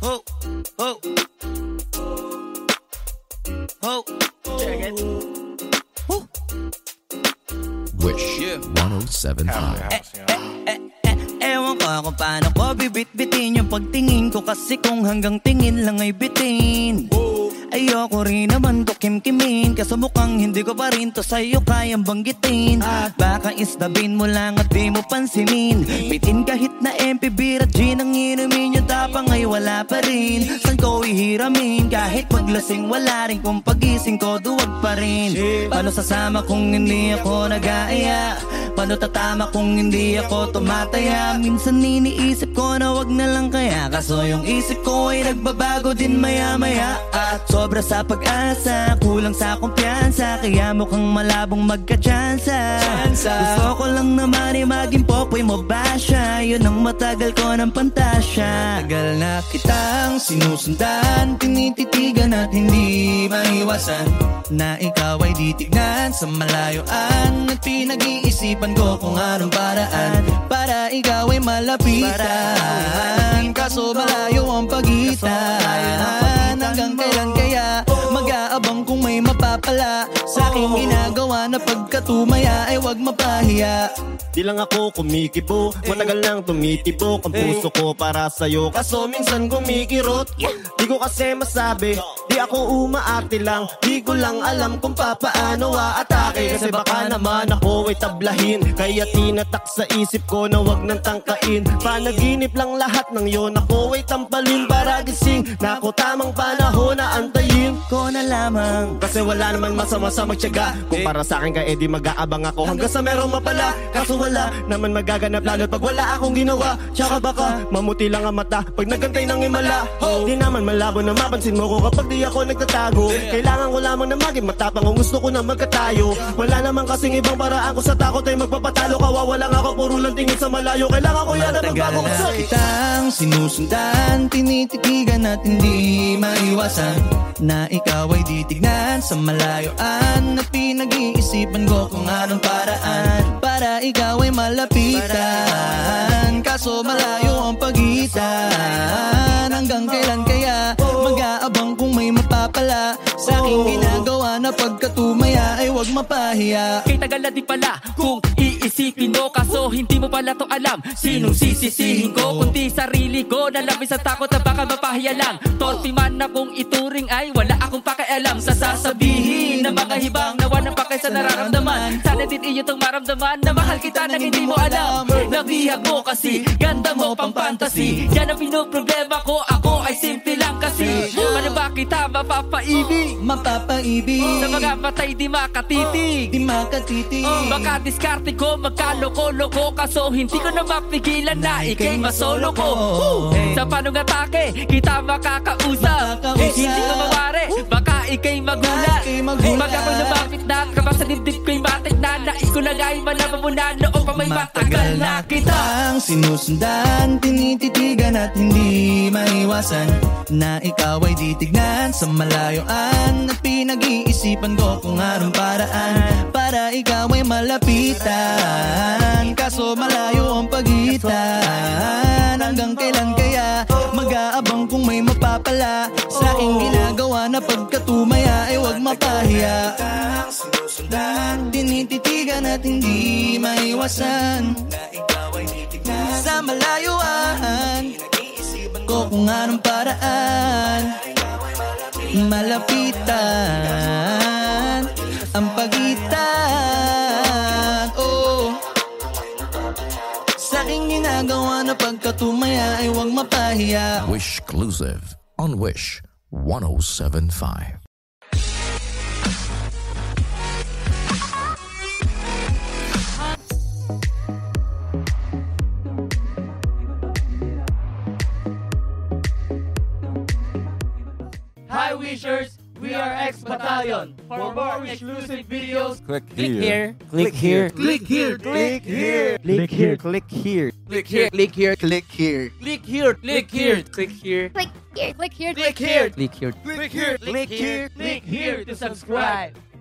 Ho, ho, ho. Check it. Wish 107.5. Ewan ko kung paano ko bibit-bitin yung pagtingin ko, kasi kung hanggang tingin lang ay bitin. Ayoko rin naman to kimkimin, kaso mukhang hindi ko pa rin to sa'yo kayang banggitin. Baka istabin mo lang at di mo pansinin. Bitin kahit na MPB at gin ang inumin, yung tapang ay wala pa rin. San ko ihiramin, kahit maglasing wala rin, kung pagising ko duwag pa rin. Paano sasama kung hindi ako nag-aaya? Paano tatama kung hindi ako tumataya? Minsan iniisip ko na wag na lang kaya, kaso yung isip ko ay nagbabago din maya-maya. At sobra sa pag-asa, kulang sa kumpiyansa, kaya mukhang malabong magka-tsansa. Gusto ko lang naman ay maging popoy mo ba siya? Yun ang matagal ko ng pantasya. Tagal na kitang sinusundan, tinititigan at hindi maiwasan na ikaw ay titignan sa malayuan. At pinag-iisipan ko kung anong paraan para ikaw ay malapitan, kaso malayo ang pagitan. Hanggang kailan kaya mag-aabang kung may mapapala sa aking ginagawa na pagkatumaya ay wag mapahiya. Di lang ako kumikibo, matagal nang tumitibok ang puso ko para sa'yo, kaso minsan kumikirot. Di ko kasi masabi, di ako umaarte lang, di ko lang alam kung papaano aatake. Kasi baka naman ako ay tablahin, kaya tinatak sa isip ko na wag nang tangkain. Panaginip lang lahat ng yon, ako ay tampalin para gising na ako tamang panahon na antayin ko na lamang. Kasi wala naman masama sa magtiyaga, kung para sa akin ka edi mag-aabang ako hanggang sa merong mapala. Kaso wala naman magaganap lalo pag wala akong ginawa. Tsaka baka mamuti lang ang mata pag nagantay ng himala. Di naman malabo na mapansin mo ko kapag di ako nagtatago. Kailangan ko lamang na maging matapang kung gusto ko na magkatayo. Wala naman kasing ibang paraan ko sa takot ay magpapatalo. Kawawa lang ako, puro lang tingin sa malayo. Kailangan ko yan na magbago ko sa kitang sinusundan, tinititigan at hindi maiwasan na ikaw ay titignan sa malayuan. At pinag-iisipan ko kung anong paraan para ikaw ay malapitan, kaso malayo ang pagitan. Hanggang kailan kaya mag-aabang kung may mapapala sa aking ginagawa na pagkatumaya ay wag mapahiya. Kay tagal na di pala kung iisipin mo, kaso hindi mo pala to alam. Sinong sisisihin ko kundi sarili ko, na labis ang takot na baka mapahiya lang. Torpe man na kung ituring ay wala akong pakialam sa sasabihin ng mga hibang na walang pakay sa nararamdaman. Sana din iyo tong maramdaman na mahal kita nang hindi mo alam. Nabihag mo kasi, ganda mo pang fantasy, yan ang pinoproblema ko, ako ay simple lang kasi. Paano ba kita mapapaibig? Mapapaibig sa mga patay di makatitig, di makatitig. Baka diskarte ko magkaloko-loko, kaso hindi ko na mapigilan na ikay masolo ko. Sa panong atake kita makakausap, hindi ko mawari, baka ikay magulat. Pag ako'y lumapit na kapag sa dibdib ko'y matik na, nais ko lang ay malaman mo na noong pa may matagal na kitang sinusundan, tinititigan at hindi maiwasan na ikaw ay titignan sa malayuan. At pinag-iisipan ko kung anong paraan para ikaw ay malapitan, kaso malayo ang pagitan. Hanggang kailan kaya mag-aabang kung may mapapala sa aking ginagawa na pagkatumaya ay wag mapahiya. Sinusundan, tinititigan at hindi maiwasan na ikaw ay titignan sa malayuan. Ko kung anong paraan malapitan ang pagitan. Sa aking ginagawa na pagkatumaya ay huwag mapahiya. Wish exclusive on Wish 107.5. Hi Wishers, we are X Battalion. For more exclusive videos, Click here. Click here. Click here. Click here. Click here. Click here. Click here. Click here. Click here. Click here. Click here. Click here, Click here. Click here. Click here. click here. Click here. Click here. Click here to subscribe.